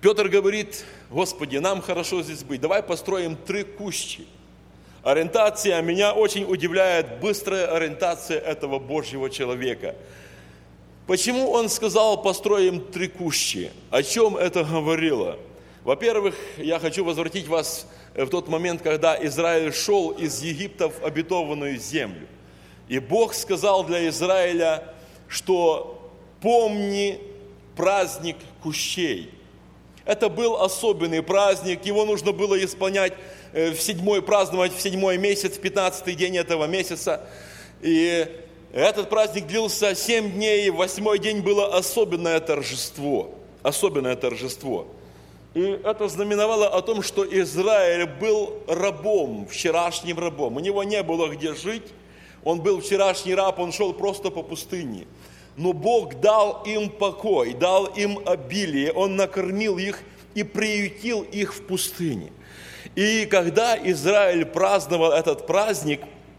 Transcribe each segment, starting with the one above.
Петр говорит: Господи, нам хорошо здесь быть, давай построим 3 кущи. Ориентация меня очень удивляет, быстрая ориентация этого Божьего человека. Почему он сказал: построим 3 кущи? О чем это говорило? Во-первых, я хочу возвратить вас в тот момент, когда Израиль шел из Египта в обетованную землю. И Бог сказал для Израиля, что помни праздник кущей. Это был особенный праздник, его нужно было исполнять праздновать в 7-й месяц, в 15-й день этого месяца. И этот праздник длился 7 дней, и в 8-й день было особенное торжество. Особенное торжество. И это знаменовало о том, что Израиль был рабом, вчерашним рабом. У него не было где жить, он был вчерашний раб, он шел просто по пустыне. Но Бог дал им покой, дал им обилие, Он накормил их и приютил их в пустыне. И когда Израиль праздновал этот праздник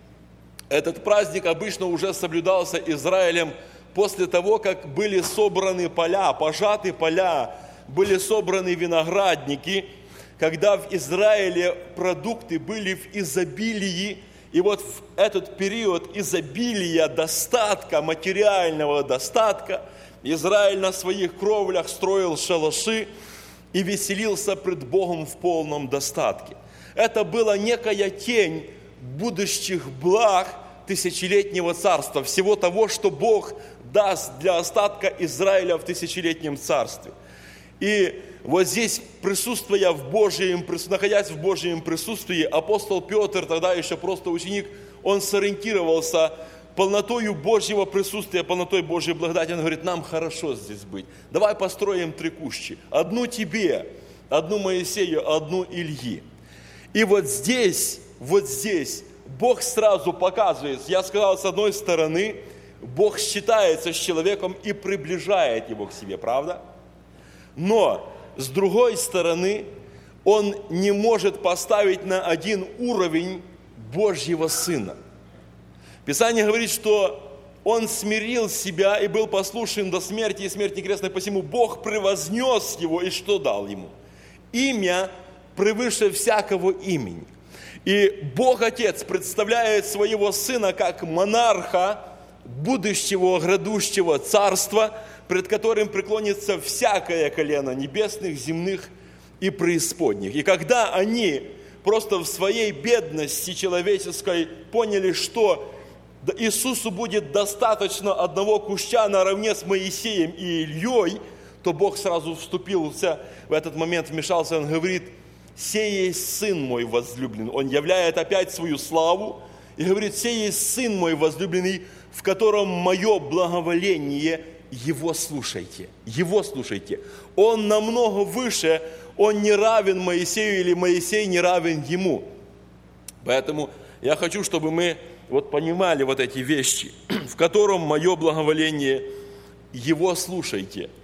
обычно уже соблюдался Израилем после того, как были собраны поля, пожаты поля, были собраны виноградники, когда в Израиле продукты были в изобилии. И вот в этот период изобилия, достатка, материального достатка, Израиль на своих кровлях строил шалаши и веселился пред Богом в полном достатке. Это была некая тень будущих благ тысячелетнего царства, всего того, что Бог даст для остатка Израиля в тысячелетнем царстве. И вот здесь, находясь в Божьем присутствии, апостол Петр, тогда еще просто ученик, он сориентировался полнотою Божьего присутствия, полнотой Божьей благодати. Он говорит: нам хорошо здесь быть. Давай построим 3 кущи. Одну тебе, одну Моисею, одну Ильи. И вот здесь Бог сразу показывает. Я сказал, с одной стороны, Бог считается с человеком и приближает его к себе, правда? Но, с другой стороны, Он не может поставить на один уровень Божьего Сына. Писание говорит, что Он смирил себя и был послушен до смерти, и смерти крестной, посему Бог превознес Его, и что дал Ему? Имя превыше всякого имени. И Бог Отец представляет Своего Сына как монарха будущего, грядущего царства, пред которым преклонится всякое колено небесных, земных и преисподних. И когда они просто в своей бедности человеческой поняли, что Иисусу будет достаточно одного куща наравне с Моисеем и Ильей, то Бог сразу вступился в этот момент, вмешался, Он говорит: «Сей есть Сын мой возлюбленный». Он являет опять свою славу и говорит: «Сей есть Сын мой возлюбленный, в котором мое благоволение, Его слушайте». Его слушайте. Он намного выше, Он не равен Моисею, или Моисей не равен Ему. Поэтому я хочу, чтобы мы понимали эти вещи, в котором мое благоволение, Его слушайте.